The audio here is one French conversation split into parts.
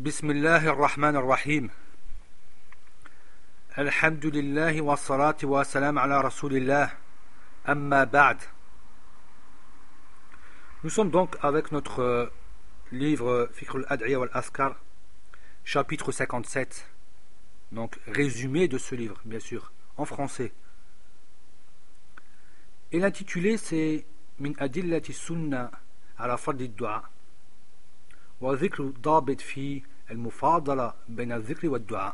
بسم الله الرحمن الرحيم الحمد لله والصلاة والسلام على رسول الله أما بعد. Nous sommes donc avec notre livre Fiqh al-Ad'iya wal-Azkar, chapitre 57, donc résumé de ce livre, bien sûr, en français. Et l'intitulé c'est Min adillati sunna ala fadli ad-du'a wa dhikru dabit fi al-mufadala bayna al-dhikri wa ad-du'a.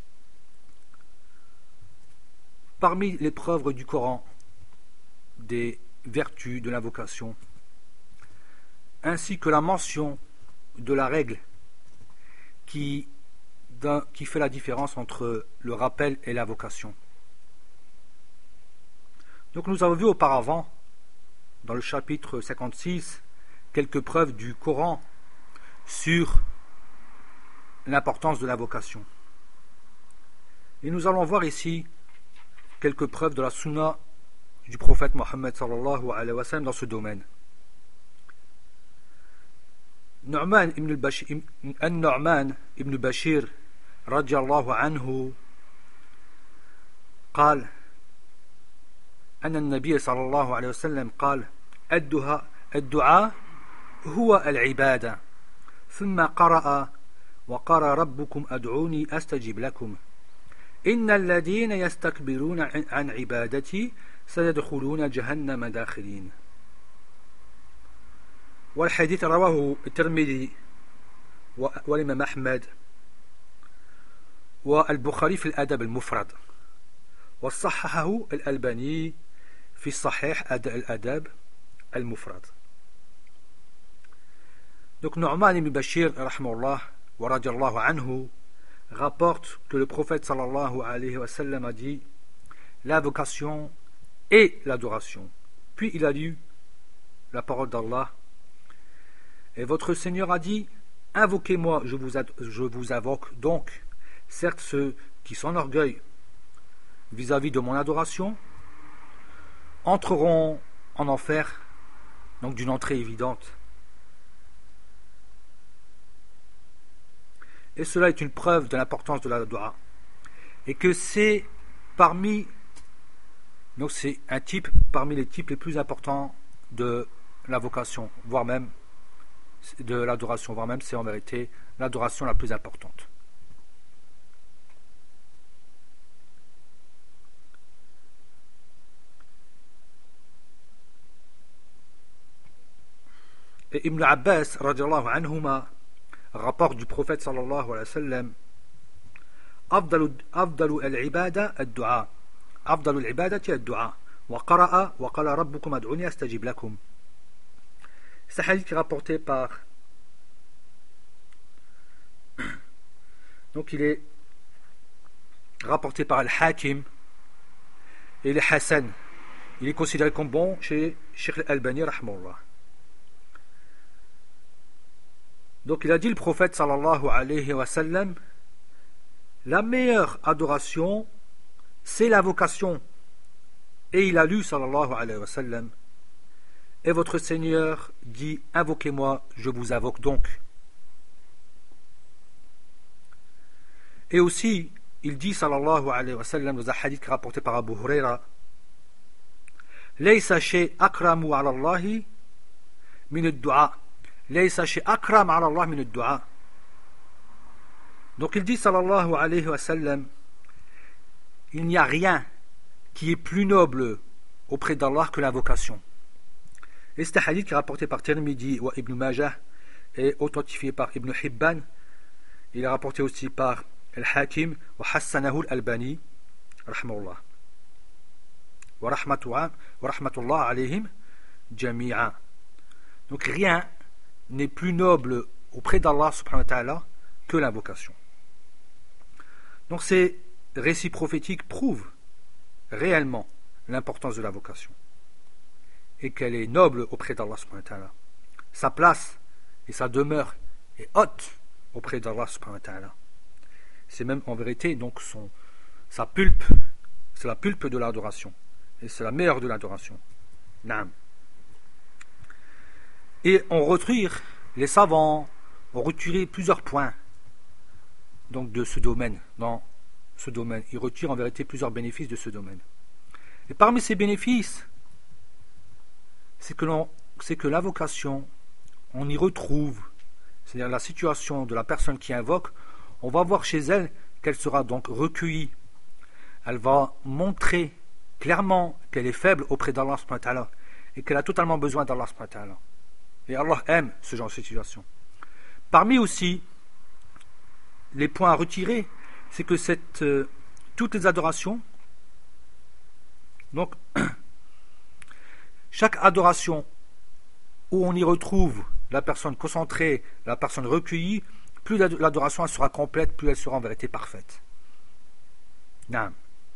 Parmi les preuves du Coran des vertus de l'invocation, ainsi que la mention de la règle qui fait la différence entre le rappel et l'invocation. Donc nous avons vu auparavant, dans le chapitre 56, quelques preuves du Coran sur l'importance de l'invocation. Et nous allons voir ici quelques preuves de la sunna du prophète Mohammed sallallahu alayhi wa sallam dans ce domaine. النعمان ابن بشير رضي الله عنه قال أن النبي صلى الله عليه وسلم قال الدعاء هو العبادة ثم قرأ وقال ربكم أدعوني أستجب لكم إن الذين يستكبرون عن عبادتي سيدخلون جهنم داخلين. والحديث رواه الترمذي والإمام أحمد والبخاري في الأدب المفرد وصححه الألباني في الصحيح الأدب المفرد. Donc Nu'man ibn Bashir rahimahullah wa radiyallahu anhu rapporte que le prophète sallallahu alayhi wa sallam a dit l'invocation et l'adoration. Puis il a lu la parole d'Allah. Et votre Seigneur a dit invoquez-moi, je vous invoque. Donc, certes ceux qui s'enorgueillent vis-à-vis de mon adoration entreront en enfer, donc d'une entrée évidente. Et cela est une preuve de l'importance de la dua. Et que c'est c'est un type parmi les types les plus importants de l'invocation, voire même de l'adoration, voire même c'est en vérité l'adoration la plus importante. Et Ibn Abbas radiallahu anhuma rapporte du prophète sallallahu alayhi wa sallam أفضل العبادة الدعاء أفضل العبادة الدعاء وقرأ وقال ربكم ادعوني أستجب لكم. C'est un hadith qui est rapporté par donc il est rapporté par Al-Hakim et il est Hassan. Il est considéré comme bon chez Cheikh Al-Albani rahimahullah. Donc il a dit le prophète sallallahu alayhi wa sallam la meilleure adoration c'est l'invocation. Et il a lu sallallahu alayhi wa sallam et votre Seigneur dit invoquez-moi, je vous invoque donc. Et aussi il dit sallallahu alayhi wa sallam dans un hadith rapporté par Abu Huraira laysa shay akramu ala Allahi min ad-du'a laysa shay akram ala Allah min ad-du'a. Donc il dit sallallahu alayhi wa sallam il n'y a rien qui est plus noble auprès d'Allah que l'invocation. Et c'est un hadith qui est rapporté par Tirmidhi ou Ibn Majah et authentifié par Ibn Hibban. Il est rapporté aussi par Al-Hakim wa Hassanahu Al-Albani rahimahullah wa rahmatullah alayhim jami'a. Donc rien n'est plus noble auprès d'Allah subhanahu wa ta'ala que l'invocation. Donc ces récits prophétiques prouvent réellement l'importance de l'invocation et qu'elle est noble auprès d'Allah subhanahu wa ta'ala. Sa place et sa demeure est haute auprès d'Allah subhanahu wa ta'ala. C'est même en vérité donc sa pulpe, c'est la pulpe de l'adoration et c'est la meilleure de l'adoration. Naam. Et on retire, les savants ont retiré plusieurs points donc de ce domaine, dans ce domaine. Il retire en vérité plusieurs bénéfices de ce domaine. Et parmi ces bénéfices, c'est que la vocation, on y retrouve, c'est-à-dire la situation de la personne qui invoque, on va voir chez elle qu'elle sera donc recueillie. Elle va montrer clairement qu'elle est faible auprès d'Allah subhanahu wa ta'ala et qu'elle a totalement besoin d'Allah subhanahu wa ta'ala. Et Allah aime ce genre de situation. Parmi aussi les points à retirer, c'est que toutes les adorations, donc chaque adoration où on y retrouve la personne concentrée, la personne recueillie, plus l'adoration sera complète, plus elle sera en vérité parfaite. Non.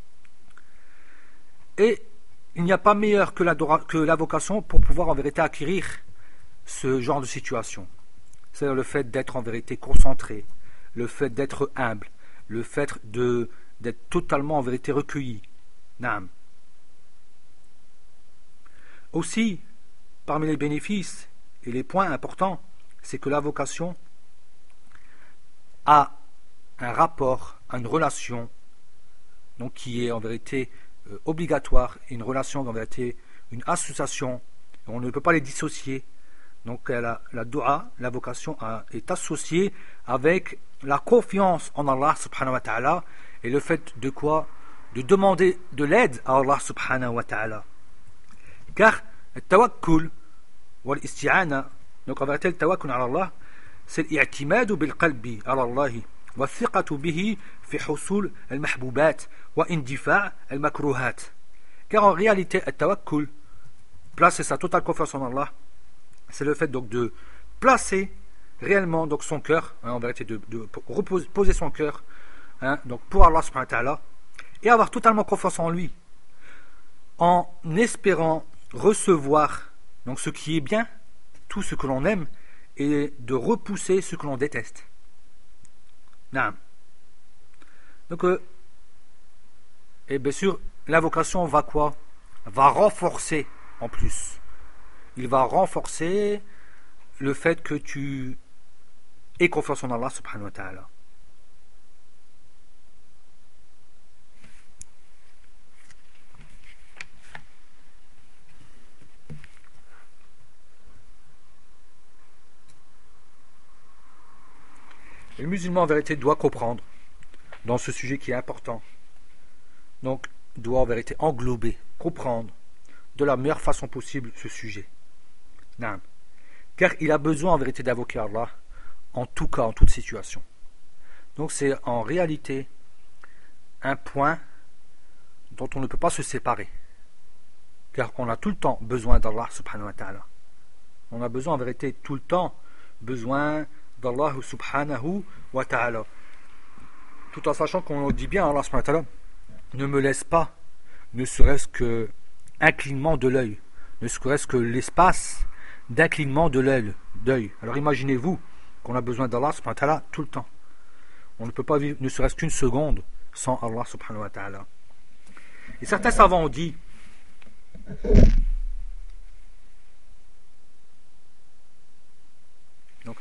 Et il n'y a pas meilleur que la vocation pour pouvoir en vérité acquérir ce genre de situation. C'est-à-dire le fait d'être en vérité concentré, le fait d'être humble, le fait d'être totalement en vérité recueilli. Naam. Aussi, parmi les bénéfices et les points importants, c'est que la vocation a un rapport, une relation, donc qui est en vérité obligatoire, une relation en vérité, une association, on ne peut pas les dissocier. Donc la dua, la vocation est associée avec la confiance en Allah subhanahu wa ta'ala et le fait de quoi? De demander de l'aide à Allah subhanahu wa ta'ala. Car le tawakkul ou l'isti'ana, donc en vérité le tawakkul à Allah, c'est l'i'timadu bil qalbi ala Allah wa thiqatu bihi fi husul al mahbubat wa indifa' al makruhat. Car en réalité le tawakkul, placer sa totale confiance en Allah, c'est le fait donc de placer réellement donc son cœur, en vérité de poser son cœur donc pour Allah subhanahu wa ta'ala et avoir totalement confiance en lui en espérant recevoir donc ce qui est bien, tout ce que l'on aime et de repousser ce que l'on déteste. Naam. Donc et bien sûr la vocation va quoi? Va renforcer en plus. Il va renforcer le fait que tu aies confiance en Allah subhanahu wa ta'ala. Et le musulman en vérité doit comprendre dans ce sujet qui est important. Donc doit en vérité englober, comprendre de la meilleure façon possible ce sujet. Non. Car il a besoin en vérité d'invoquer Allah en tout cas, en toute situation. Donc c'est en réalité un point dont on ne peut pas se séparer. Car on a tout le temps besoin d'Allah subhanahu wa ta'ala. On a besoin en vérité tout le temps besoin d'Allah subhanahu wa ta'ala. Tout en sachant qu'on dit bien Allah subhanahu wa ta'ala, ne me laisse pas, ne serait-ce que un clignement de l'œil, ne serait-ce que l'espace d'un clignement de l'œil. Alors imaginez-vous qu'on a besoin d'Allah subhanahu wa ta'ala tout le temps. On ne peut pas vivre ne serait-ce qu'une seconde sans Allah subhanahu wa ta'ala. Et certains savants ont dit donc,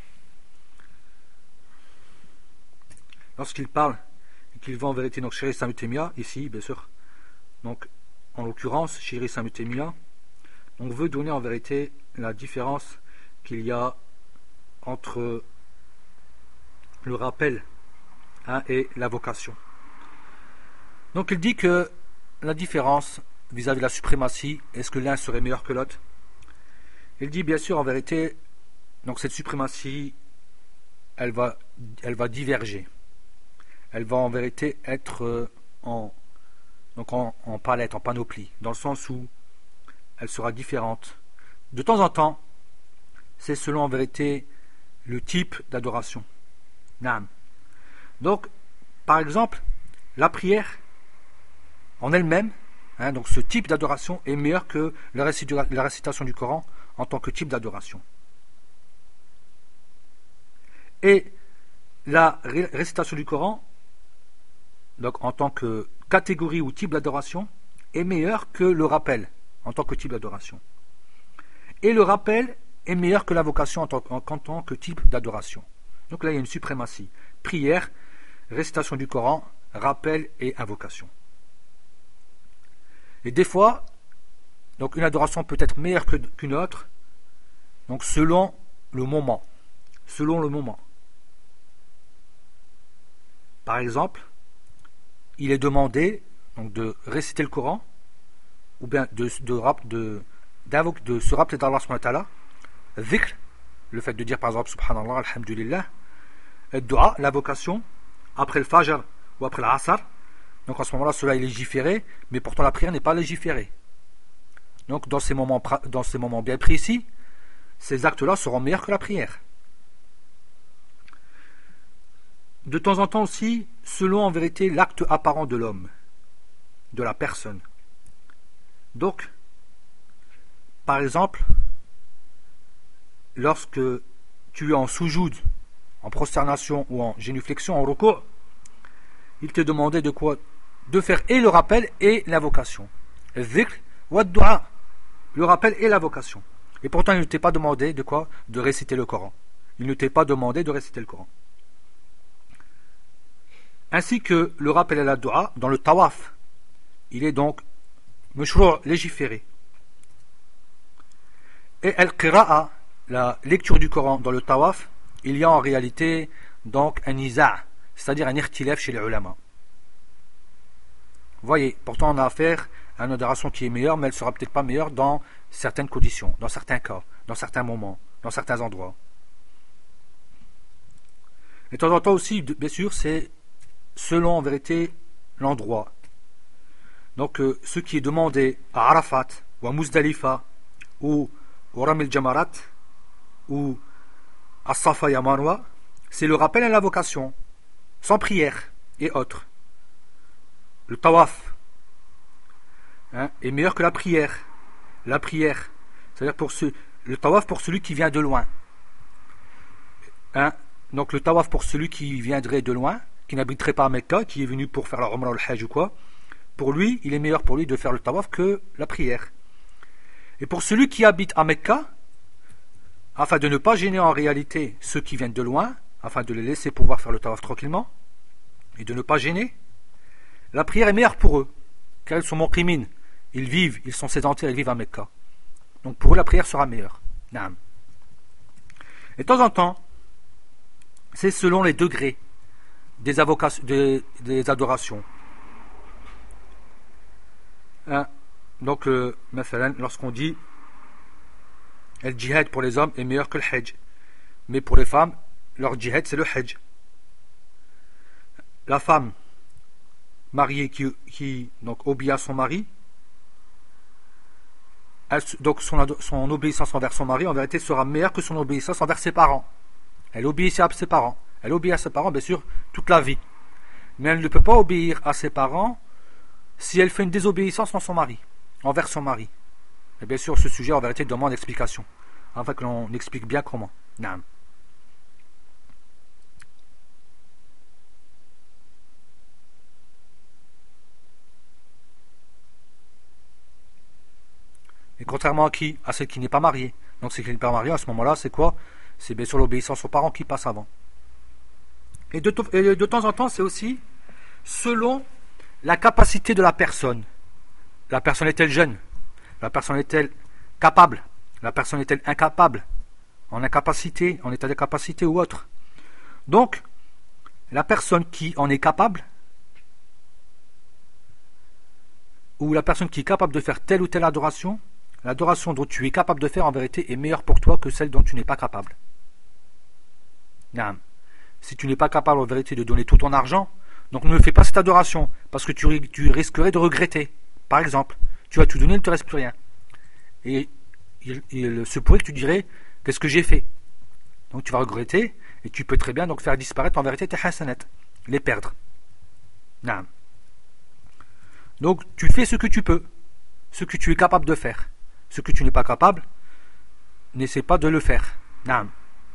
lorsqu'ils parlent et qu'ils vont en vérité donc Cheikh Islam Ibn Taymiyya, ici bien sûr, donc en l'occurrence Cheikh Islam Ibn Taymiyya, on veut donner en vérité la différence qu'il y a entre le rappel et la vocation. Donc il dit que la différence vis-à-vis de la suprématie, est-ce que l'un serait meilleur que l'autre? Il dit bien sûr en vérité, donc cette suprématie, elle va diverger. Elle va en vérité être en palette, en panoplie, dans le sens où elle sera différente. De temps en temps, c'est selon en vérité le type d'adoration. Naam. Donc, par exemple, la prière en elle-même, donc ce type d'adoration est meilleur que la récitation du Coran en tant que type d'adoration. Et la récitation du Coran, donc en tant que catégorie ou type d'adoration, est meilleure que le rappel en tant que type d'adoration. Et le rappel est meilleur que la vocation en tant que type d'adoration. Donc là, il y a une suprématie. Prière récitation du Coran, rappel et invocation. Et des fois, donc une adoration peut être meilleure qu'une autre, donc selon le moment. Selon le moment. Par exemple, il est demandé donc, de réciter le Coran, ou bien de se rappeler d'Allah subhanahu wa ta'ala, dhikr, le fait de dire par exemple subhanallah, alhamdulillah, et dua, l'invocation, après le fajr ou après l'asr. Donc en ce moment-là, cela est légiféré, mais pourtant la prière n'est pas légiférée. Donc dans ces moments bien précis, ces actes-là seront meilleurs que la prière. De temps en temps aussi, selon en vérité l'acte apparent de l'homme, de la personne. Donc, par exemple, lorsque tu es en soujoud, en prosternation ou en génuflexion, en recours, il te demandait de quoi? De faire et le rappel et l'invocation. Dhikr wa dua, le rappel et l'invocation. Et pourtant, il ne t'est pas demandé de quoi? De réciter le Coran. Il ne t'est pas demandé de réciter le Coran. Ainsi que le rappel et la dua dans le tawaf. Il est donc mashru' légiféré. Et al-qira'a, la lecture du Coran dans le tawaf, il y a en réalité donc un niza', c'est-à-dire un irtilaf chez les ulama. Voyez, pourtant on a affaire à une adoration qui est meilleure, mais elle sera peut-être pas meilleure dans certaines conditions, dans certains cas, dans certains moments, dans certains endroits. Et de temps en temps aussi, bien sûr, c'est selon en vérité l'endroit. Donc ce qui est demandé à Arafat, ou à Muzdalifa, ou au Ramil Jamarat, ou à Safa et à Marwa, c'est le rappel à l'invocation, sans prière et autres. Le tawaf est meilleur que la prière. La prière, c'est-à-dire le tawaf pour celui qui vient de loin. Donc le tawaf pour celui qui viendrait de loin, qui n'habiterait pas à Mecca, qui est venu pour faire la Umrah ou le Hajj ou quoi, pour lui, il est meilleur pour lui de faire le tawaf que la prière. Et pour celui qui habite à Mecca, afin de ne pas gêner en réalité ceux qui viennent de loin, afin de les laisser pouvoir faire le tawaf tranquillement, et de ne pas gêner, la prière est meilleure pour eux, car ils sont muqimin, ils sont sédentaires, ils vivent à Mecca. Donc pour eux, la prière sera meilleure. Naam. Et de temps en temps, c'est selon les degrés des adorations. Donc, lorsqu'on dit le djihad pour les hommes est meilleur que le hajj, mais pour les femmes, leur djihad c'est le hajj. La femme mariée qui donc obéit à son mari, donc son obéissance envers son mari en vérité sera meilleure que son obéissance envers ses parents. Elle obéit à ses parents. Elle obéit à ses parents bien sûr toute la vie, mais elle ne peut pas obéir à ses parents si elle fait une désobéissance envers son mari. Et bien sûr ce sujet en vérité demande explication, afin que l'on explique bien comment. Naam. Et contrairement à qui? À celle qui n'est pas mariée. Donc celle qui n'est pas mariée, à ce moment-là, c'est quoi? C'est bien sûr l'obéissance aux parents qui passe avant. Et de temps en temps, c'est aussi selon la capacité de la personne. La personne est-elle jeune? La personne est-elle capable? La personne est-elle incapable? En incapacité, en état d'incapacité ou autre? Donc, la personne qui en est capable, ou la personne qui est capable de faire telle ou telle adoration, l'adoration dont tu es capable de faire en vérité est meilleure pour toi que celle dont tu n'es pas capable. Naam. Si tu n'es pas capable en vérité de donner tout ton argent, donc ne fais pas cette adoration, parce que tu risquerais de regretter. Par exemple, tu vas tout donner, il ne te reste plus rien. Et il se pourrait que tu dirais, qu'est-ce que j'ai fait? Donc tu vas regretter, et tu peux très bien donc faire disparaître en vérité tes hasanat, les perdre. Naam. Donc tu fais ce que tu peux, ce que tu es capable de faire. Ce que tu n'es pas capable, n'essaie pas de le faire. Naam.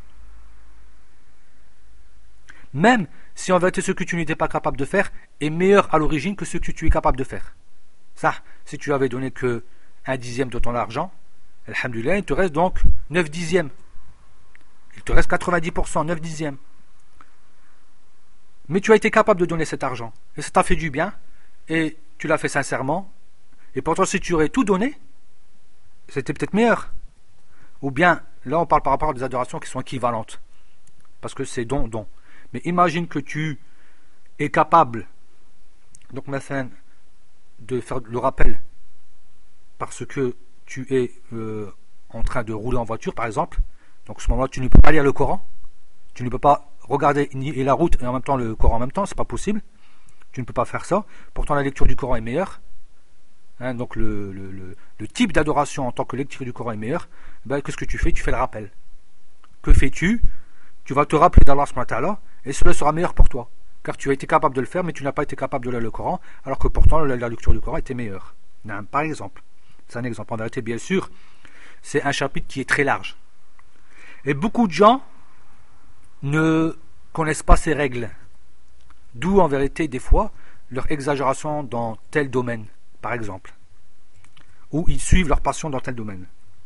Même si en vérité ce que tu n'étais pas capable de faire est meilleur à l'origine que ce que tu es capable de faire. Ça, si tu avais donné que 1/10 de ton argent, alhamdoulilah, il te reste donc 9/10. Il te reste 90%, 9/10. mais tu as été capable de donner cet argent, et ça t'a fait du bien, et tu l'as fait sincèrement, et pourtant si tu aurais tout donné, c'était peut-être meilleur. Ou bien, là on parle par rapport à des adorations qui sont équivalentes, parce que c'est don. Mais imagine que tu es capable, donc maintenant, de faire le rappel, parce que tu es en train de rouler en voiture par exemple, donc à ce moment-là tu ne peux pas lire le Coran, tu ne peux pas regarder ni la route et en même temps le Coran en même temps, c'est pas possible, tu ne peux pas faire ça, pourtant la lecture du Coran est meilleure, hein, donc le type d'adoration en tant que lecture du Coran est meilleur, ben, qu'est-ce que tu fais? Tu fais le rappel. Que fais-tu? Tu vas te rappeler d'Allah subhanahu wa ta'ala et cela sera meilleur pour toi, car tu as été capable de le faire mais tu n'as pas été capable de lire le Coran, alors que pourtant la lecture du Coran était meilleure. Non, par exemple, c'est un exemple, en vérité bien sûr c'est un chapitre qui est très large et beaucoup de gens ne connaissent pas ces règles, d'où en vérité des fois leur exagération dans tel domaine par exemple, ou ils suivent leur passion dans tel domaine.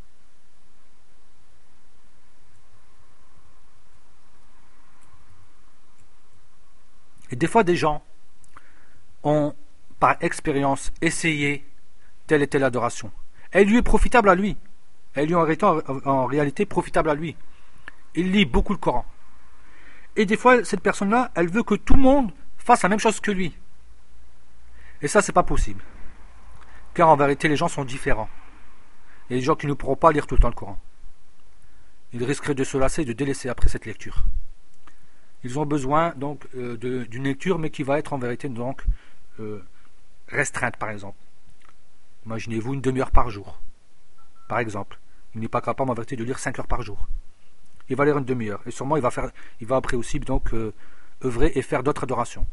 Et des fois des gens ont par expérience essayé telle et telle adoration. Elle lui est profitable à lui. Elle lui est en réalité profitable à lui. Il lit beaucoup le Coran. Et des fois, cette personne-là, elle veut que tout le monde fasse la même chose que lui. Et ça, c'est pas possible. Car en vérité, les gens sont différents. Il y a des gens qui ne pourront pas lire tout le temps le Coran. Ils risqueraient de se lasser et de délaisser après cette lecture. Ils ont besoin donc d'une lecture, mais qui va être en vérité donc restreinte, par exemple. Imaginez-vous une demi-heure par jour, par exemple. Il n'est pas capable en vérité de lire 5 heures par jour. Il va lire une demi-heure. Et sûrement il va après aussi donc œuvrer et faire d'autres adorations.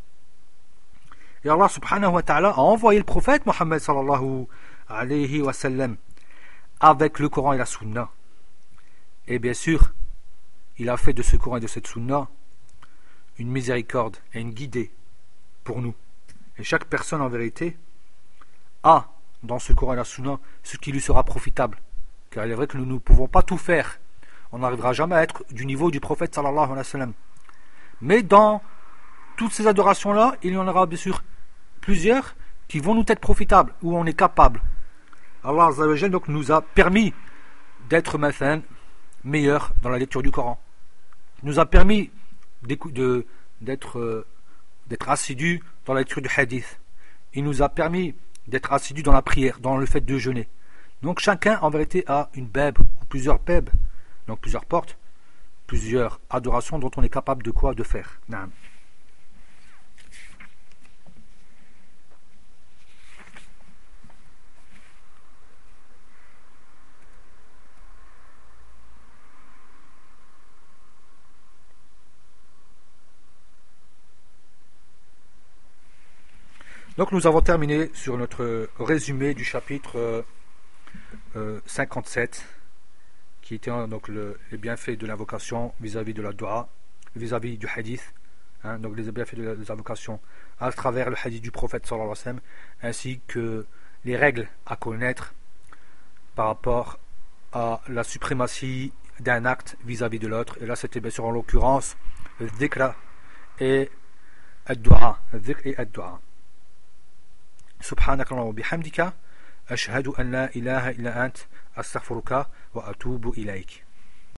Et Allah subhanahu wa ta'ala a envoyé le prophète Mohammed sallallahu alayhi wa sallam avec le Coran et la Sunna. Et bien sûr, il a fait de ce Coran et de cette Sunna une miséricorde et une guidée pour nous. Et chaque personne en vérité a dans ce Coran et la Sunna ce qui lui sera profitable. Car il est vrai que nous ne pouvons pas tout faire. On n'arrivera jamais à être du niveau du prophète sallallahu alayhi wa sallam. Mais dans toutes ces adorations-là, il y en aura bien sûr plusieurs qui vont nous être profitables, où on est capable. Allah Azza wa Jal donc nous a permis d'être maintenant meilleurs dans la lecture du Coran. Il nous a permis d'être assidus dans la lecture du hadith. Il nous a permis d'être assidus dans la prière, dans le fait de jeûner. Donc chacun en vérité a une bèbe ou plusieurs bèbes, donc plusieurs portes, plusieurs adorations dont on est capable de quoi? De faire. Naam. Donc nous avons terminé sur notre résumé du chapitre 57 qui était donc les bienfaits de l'invocation vis-à-vis de la dua, vis-à-vis du hadith, hein, donc les bienfaits de l'invocation à travers le hadith du prophète sallallahu alayhi wa sallam, ainsi que les règles à connaître par rapport à la suprématie d'un acte vis-à-vis de l'autre. Et là c'était bien sûr en l'occurrence le dhikra et ad-dua, dhikr et ad-dua. سبحانك اللهم وبحمدك أشهد أن لا إله إلا أنت أستغفرك وأتوب إليك.